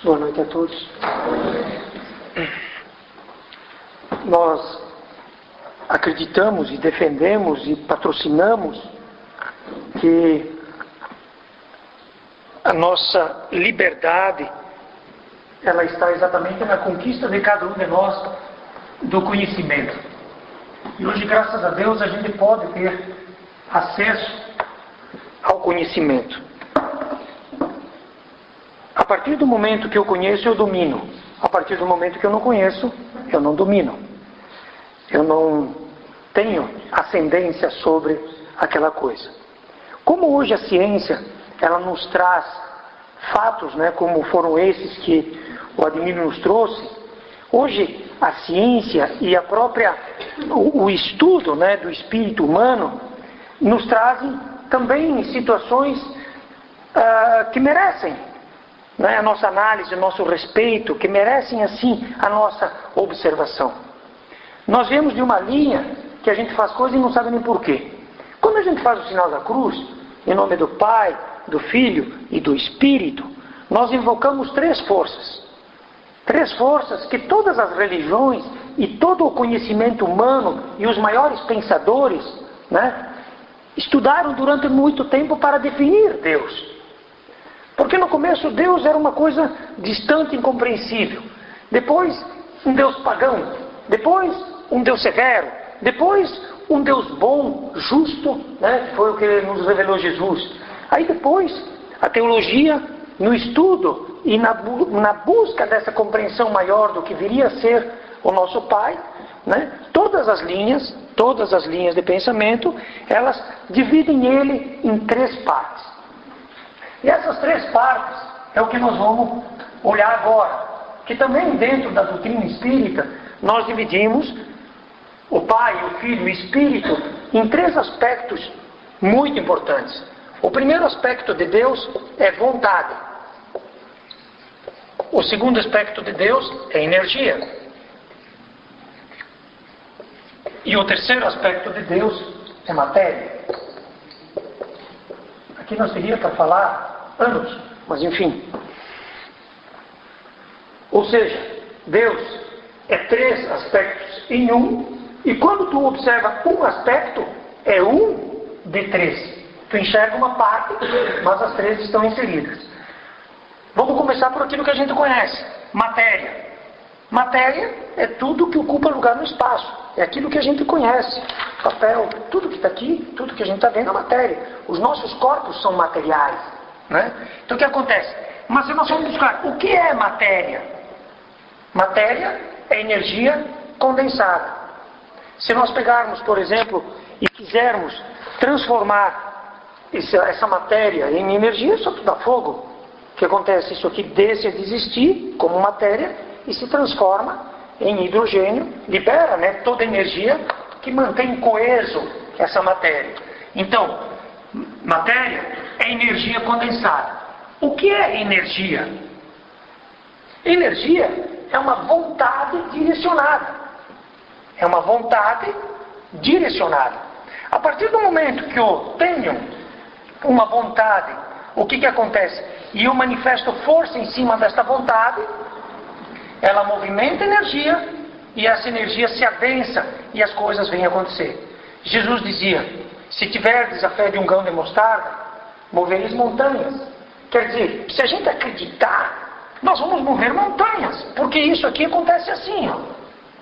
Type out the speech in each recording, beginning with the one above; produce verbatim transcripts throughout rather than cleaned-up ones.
Boa noite a todos. Nós acreditamos e defendemos e patrocinamos que a nossa liberdade ela está exatamente na conquista de cada um de nós do conhecimento. E hoje, graças a Deus, a gente pode ter acesso ao conhecimento. A partir do momento que eu conheço, eu domino. A partir do momento que eu não conheço, eu não domino. Eu não tenho ascendência sobre aquela coisa. Como hoje a ciência, ela nos traz fatos, né, como foram esses que o Ademir nos trouxe, hoje a ciência e a própria, o, o estudo, né, do espírito humano nos trazem também situações uh, que merecem, né, a nossa análise, o nosso respeito, que merecem assim a nossa observação. Nós vemos de uma linha que a gente faz coisa e não sabe nem porquê. Quando a gente faz o sinal da cruz, em nome do Pai, do Filho e do Espírito, nós invocamos três forças. Três forças que todas as religiões e todo o conhecimento humano e os maiores pensadores, né, estudaram durante muito tempo para definir Deus. Porque no começo Deus era uma coisa distante e incompreensível. Depois um Deus pagão. Depois um Deus severo. Depois um Deus bom, justo, né, que foi o que nos revelou Jesus. Aí depois a teologia, no estudo e na, na busca dessa compreensão maior do que viria a ser o nosso Pai, né, todas as linhas, todas as linhas de pensamento, elas dividem ele em três partes. E essas três partes é o que nós vamos olhar agora. Que também dentro da doutrina espírita, nós dividimos o Pai, o Filho e o Espírito em três aspectos muito importantes. O primeiro aspecto de Deus é vontade. O segundo aspecto de Deus é energia. E o terceiro aspecto de Deus é matéria. Aqui nós teríamos para falar anos, mas enfim. Ou seja, Deus é três aspectos em um, e quando tu observa um aspecto, é um de três. Tu enxerga uma parte, mas as três estão inseridas. Vamos começar por aquilo que a gente conhece. Matéria. Matéria é tudo que ocupa lugar no espaço. É aquilo que a gente conhece. Papel, tudo que está aqui, tudo que a gente está vendo é matéria. Os nossos corpos são materiais, né? Então o que acontece? Mas se nós vamos buscar, o que é matéria? Matéria é energia condensada. Se nós pegarmos, por exemplo, e quisermos transformar essa matéria em energia, só tu dá fogo. O que acontece? Isso aqui deixa de existir como matéria e se transforma em hidrogênio, libera, né, toda a energia que mantém coeso essa matéria. Então, matéria é energia condensada. O que é energia? Energia é uma vontade direcionada. É uma vontade direcionada. A partir do momento que eu tenho uma vontade, o que que acontece? E eu manifesto força em cima desta vontade, ela movimenta energia e essa energia se adensa e as coisas vêm acontecer. Jesus dizia, se tiverdes a fé de um grão de mostarda, movereis montanhas. Quer dizer, se a gente acreditar, nós vamos mover montanhas, porque isso aqui acontece assim, ó.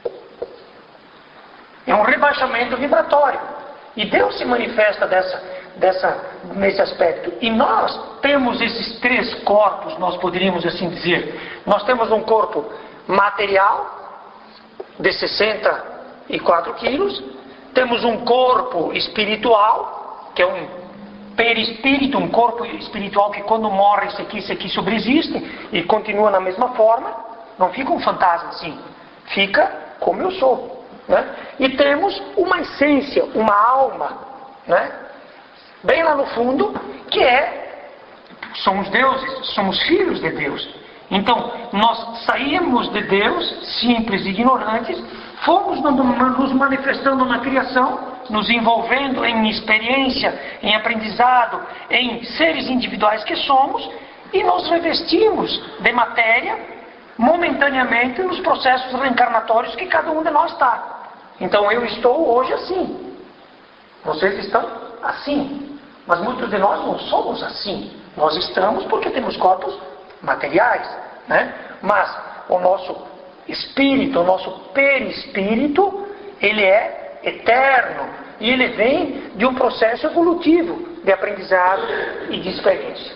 É um rebaixamento vibratório. E Deus se manifesta dessa, dessa, nesse aspecto. E nós temos esses três corpos, nós poderíamos assim dizer. Nós temos um corpo material, de sessenta e quatro quilos. Temos um corpo espiritual, que é um perispírito, um corpo espiritual que quando morre, esse aqui, esse aqui sobreexiste e continua na mesma forma. Não fica um fantasma assim. Fica como eu sou. Né? E temos uma essência, uma alma, né? Bem lá no fundo, que é, somos deuses, somos filhos de Deus. Então, nós saímos de Deus, simples e ignorantes, fomos nos manifestando na criação, nos envolvendo em experiência, em aprendizado, em seres individuais que somos, e nos revestimos de matéria momentaneamente nos processos reencarnatórios que cada um de nós está. Então eu estou hoje assim, vocês estão assim, mas muitos de nós não somos assim. Nós estamos porque temos corpos materiais, né? Mas o nosso espírito, o nosso perispírito, ele é eterno e ele vem de um processo evolutivo de aprendizado e de experiência.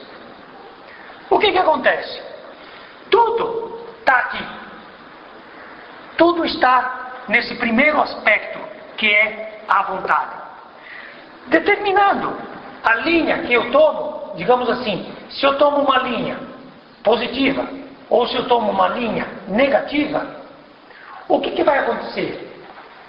O que que acontece? Tudo está aqui. Tudo está nesse primeiro aspecto, que é a vontade. Determinando a linha que eu tomo, digamos assim, se eu tomo uma linha positiva ou se eu tomo uma linha negativa, o que que vai acontecer?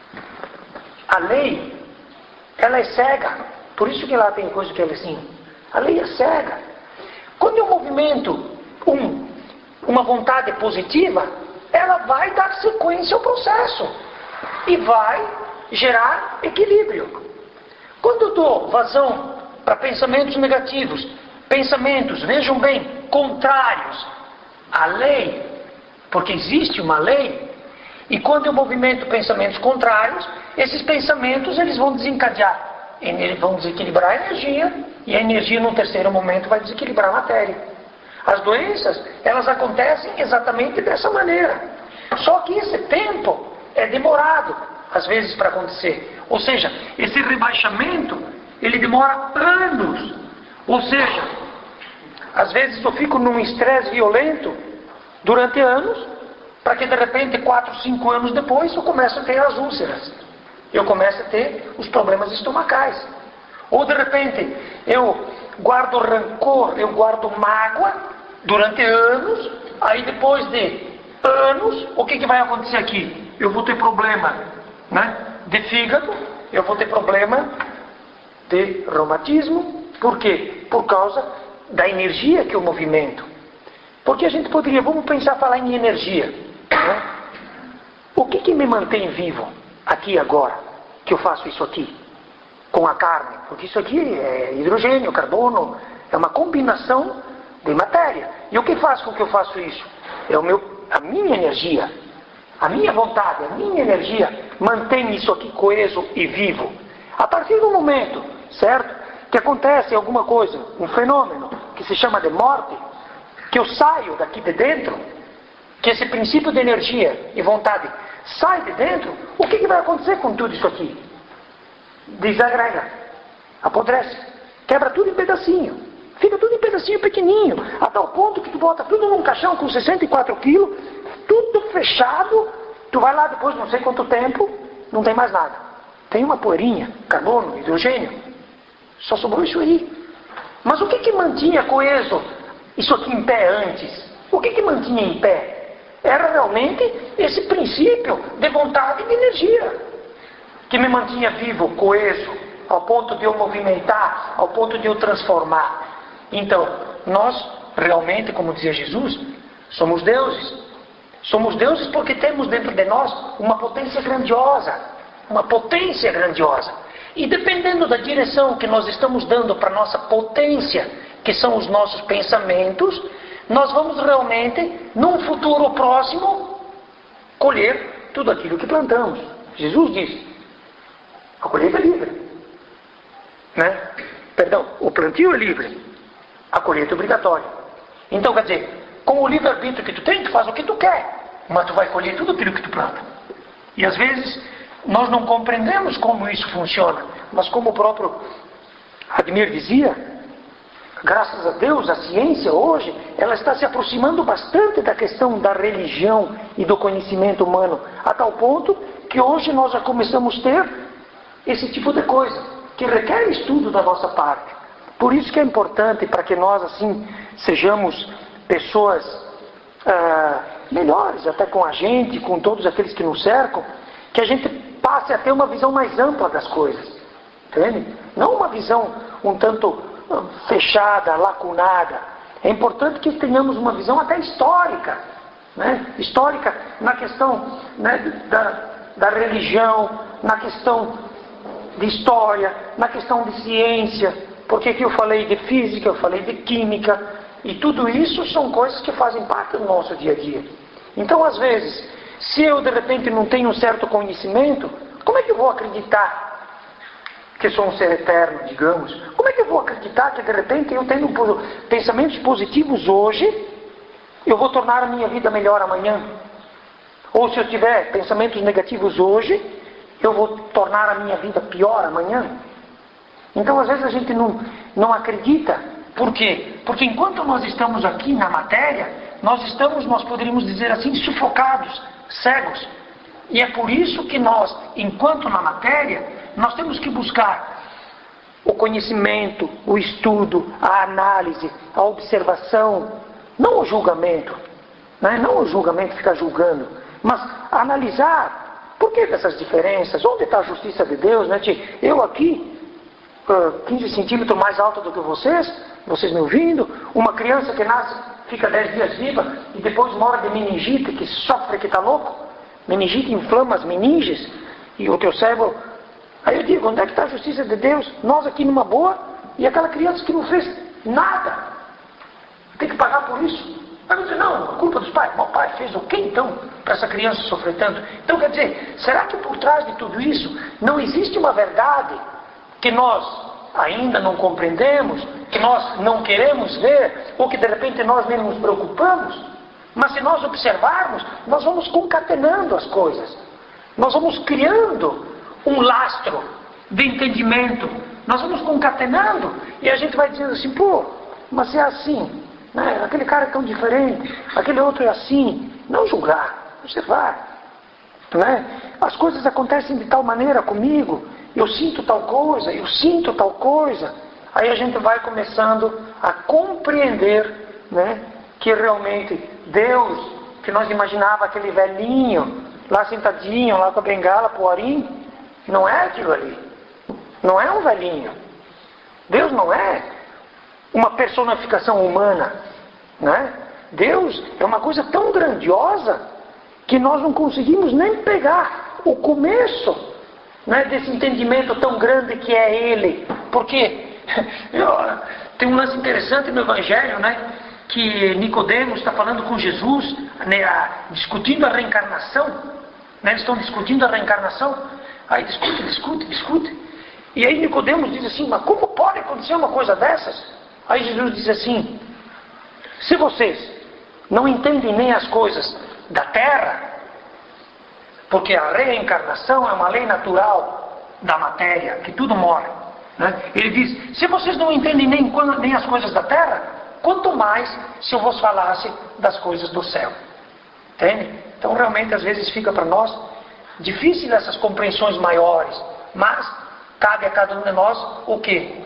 A lei, ela é cega. Por isso que lá tem coisa que é assim. A lei é cega. Quando eu movimento um, uma vontade positiva, ela vai dar sequência ao processo e vai gerar equilíbrio. Quando eu dou vazão para pensamentos negativos, pensamentos, vejam bem, contrários à lei, porque existe uma lei, e quando eu movimento pensamentos contrários, esses pensamentos eles vão desencadear, eles vão desequilibrar a energia, e a energia num terceiro momento vai desequilibrar a matéria. As doenças, elas acontecem exatamente dessa maneira. Só que esse tempo é demorado, às vezes, para acontecer. Ou seja, esse rebaixamento, ele demora anos. Ou seja, às vezes eu fico num estresse violento durante anos, para que de repente, quatro, cinco anos depois, eu comece a ter as úlceras. Eu começo a ter os problemas estomacais. Ou de repente, eu guardo rancor, eu guardo mágoa durante anos, aí depois de anos, o que, que vai acontecer aqui? Eu vou ter problema, né, de fígado, eu vou ter problema de reumatismo. Por quê? Por causa da energia que eu movimento. Porque a gente poderia, vamos pensar, falar em energia, né? O que, que me mantém vivo aqui agora, que eu faço isso aqui, com a carne? Porque isso aqui é hidrogênio, carbono, é uma combinação de matéria. E o que faz com que eu faça isso? É o meu, a minha energia, a minha vontade, a minha energia mantém isso aqui coeso e vivo. A partir do momento, certo, que acontece alguma coisa, um fenômeno que se chama de morte, que eu saio daqui de dentro, que esse princípio de energia e vontade sai de dentro, o que, que vai acontecer com tudo isso aqui? Desagrega, apodrece, quebra tudo em pedacinho, fica tudo em pedacinho pequenininho, a tal ponto que tu bota tudo num caixão com sessenta e quatro quilos, tudo fechado, tu vai lá depois não sei quanto tempo, não tem mais nada. Tem uma poeirinha, carbono, hidrogênio, só sobrou isso aí. Mas o que que mantinha coeso isso aqui em pé antes? O que que mantinha em pé? Era realmente esse princípio de vontade e de energia, que me mantinha vivo, coeso, ao ponto de eu movimentar, ao ponto de eu transformar. Então, nós realmente, como dizia Jesus, somos deuses. Somos deuses porque temos dentro de nós uma potência grandiosa, uma potência grandiosa. E dependendo da direção que nós estamos dando para a nossa potência, que são os nossos pensamentos, nós vamos realmente, num futuro próximo, colher tudo aquilo que plantamos. Jesus disse, a colheita é livre. Né? Perdão, o plantio é livre, a colheita é obrigatória. Então, quer dizer, com o livre-arbítrio que tu tem, tu faz o que tu quer, mas tu vai colher tudo aquilo que tu planta. E às vezes, nós não compreendemos como isso funciona, mas como o próprio Admir dizia, graças a Deus, a ciência hoje, ela está se aproximando bastante da questão da religião e do conhecimento humano, a tal ponto que hoje nós já começamos a ter esse tipo de coisa, que requer estudo da nossa parte. Por isso que é importante para que nós, assim, sejamos pessoas ah, melhores, até com a gente, com todos aqueles que nos cercam, que a gente passe a ter uma visão mais ampla das coisas. Entende? Não uma visão um tanto fechada, lacunada. É importante que tenhamos uma visão até histórica, né? Histórica na questão, né, da, da religião, na questão de história, na questão de ciência. Porque aqui eu falei de física, eu falei de química, E tudo isso são coisas que fazem parte do nosso dia a dia. Então, às vezes, se eu de repente não tenho um certo conhecimento, como é que eu vou acreditar que sou um ser eterno, digamos? Como é que eu vou acreditar que de repente eu tendo pensamentos positivos hoje, eu vou tornar a minha vida melhor amanhã? Ou se eu tiver pensamentos negativos hoje, eu vou tornar a minha vida pior amanhã? Então, às vezes a gente não, não acredita. Por quê? Porque enquanto nós estamos aqui na matéria, nós estamos, nós poderíamos dizer assim, sufocados, cegos. E é por isso que nós, enquanto na matéria, nós temos que buscar o conhecimento, o estudo, a análise, a observação, não o julgamento, né? Não o julgamento, ficar julgando, mas analisar por que dessas diferenças, onde está a justiça de Deus, né? Eu aqui, quinze centímetros mais alto do que vocês, vocês me ouvindo, uma criança que nasce, fica dez dias viva e depois morre de meningite, que sofre, que está louco, meningite inflama as meninges e o teu cérebro. Aí eu digo, onde é que está a justiça de Deus? Nós aqui numa boa e aquela criança que não fez nada, tem que pagar por isso. Aí eu digo, não, a culpa dos pais. Mas o pai fez o quê então para essa criança sofrer tanto? Então quer dizer, será que por trás de tudo isso não existe uma verdade que nós ainda não compreendemos, que nós não queremos ver, ou que de repente nós nem nos preocupamos? Mas se nós observarmos, nós vamos concatenando as coisas. Nós vamos criando um lastro de entendimento. Nós vamos concatenando e a gente vai dizendo assim, pô, mas é assim, né? Aquele cara é tão diferente, aquele outro é assim. Não julgar, observar, né? As coisas acontecem de tal maneira comigo, eu sinto tal coisa, eu sinto tal coisa. Aí a gente vai começando a compreender, né, que realmente Deus, que nós imaginava aquele velhinho lá sentadinho, lá com a bengala, poarim, não é aquilo ali. Não é um velhinho. Deus não é uma personificação humana, né? Deus é uma coisa tão grandiosa que nós não conseguimos nem pegar o começo, né, desse entendimento tão grande que é Ele. Porque eu, tem um lance interessante no Evangelho, né, que Nicodemos está falando com Jesus, né, a, discutindo a reencarnação, né, eles estão discutindo a reencarnação, aí discute, discute, discute, e aí Nicodemos diz assim, mas como pode acontecer uma coisa dessas? Aí Jesus diz assim, se vocês não entendem nem as coisas da terra, porque a reencarnação é uma lei natural da matéria, que tudo morre, né? Ele diz, se vocês não entendem nem, nem as coisas da terra, quanto mais se eu vos falasse das coisas do céu. Entende? Então realmente às vezes fica para nós difícil essas compreensões maiores, mas cabe a cada um de nós o quê?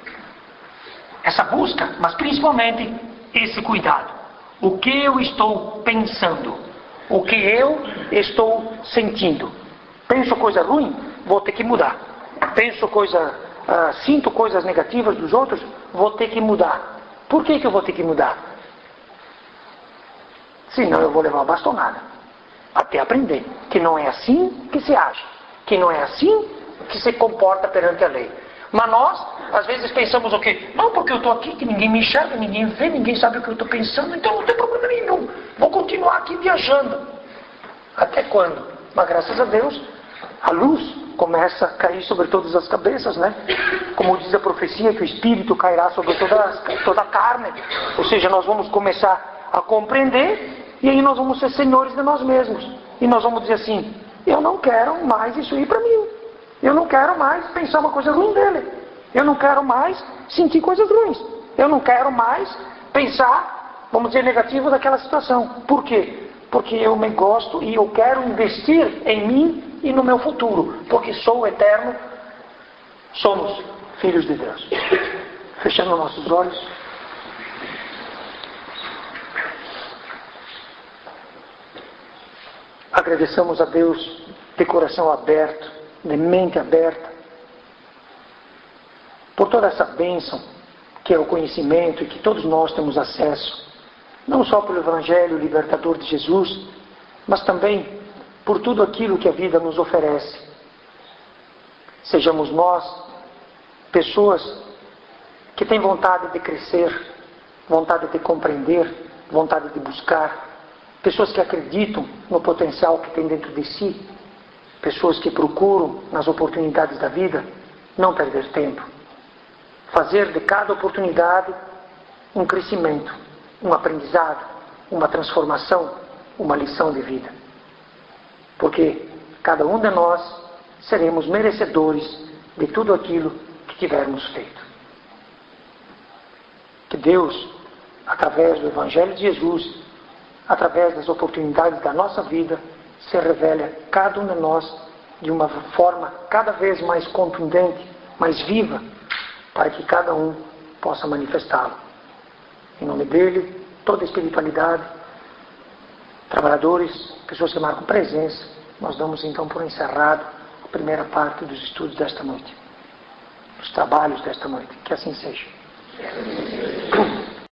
Essa busca, mas principalmente esse cuidado. O que eu estou pensando? O que eu estou sentindo? Penso coisa ruim? Vou ter que mudar. Penso coisa, uh, sinto coisas negativas dos outros? Vou ter que mudar. Por que que eu vou ter que mudar? Senão eu vou levar uma bastonada. Até aprender que não é assim que se age. Que não é assim que se comporta perante a lei. Mas nós, às vezes pensamos o quê? Não, porque eu estou aqui, que ninguém me enxerga, ninguém vê, ninguém sabe o que eu estou pensando, então não tem problema nenhum. Vou continuar aqui viajando. Até quando? Mas graças a Deus, a luz começa a cair sobre todas as cabeças, né? Como diz a profecia, que o Espírito cairá sobre toda, toda a carne. Ou seja, nós vamos começar a compreender e aí nós vamos ser senhores de nós mesmos. E nós vamos dizer assim, eu não quero mais isso ir para mim. Eu não quero mais pensar uma coisa ruim dele. Eu não quero mais sentir coisas ruins. Eu não quero mais pensar, vamos dizer, negativo daquela situação. Por quê? Porque eu me gosto e eu quero investir em mim e no meu futuro. Porque sou eterno, somos filhos de Deus. Fechando nossos olhos. Agradeçamos a Deus de coração aberto, de mente aberta, por toda essa bênção que é o conhecimento e que todos nós temos acesso, não só pelo Evangelho libertador de Jesus, mas também por tudo aquilo que a vida nos oferece. Sejamos nós pessoas que têm vontade de crescer, vontade de compreender, vontade de buscar, pessoas que acreditam no potencial que tem dentro de si, pessoas que procuram nas oportunidades da vida não perder tempo, fazer de cada oportunidade um crescimento, um aprendizado, uma transformação, uma lição de vida. Porque cada um de nós seremos merecedores de tudo aquilo que tivermos feito. Que Deus, através do Evangelho de Jesus, através das oportunidades da nossa vida, se revele a cada um de nós de uma forma cada vez mais contundente, mais viva, para que cada um possa manifestá-lo. Em nome dele, toda a espiritualidade, trabalhadores, pessoas que marcam presença, nós damos então por encerrado a primeira parte dos estudos desta noite, os trabalhos desta noite. Que assim seja.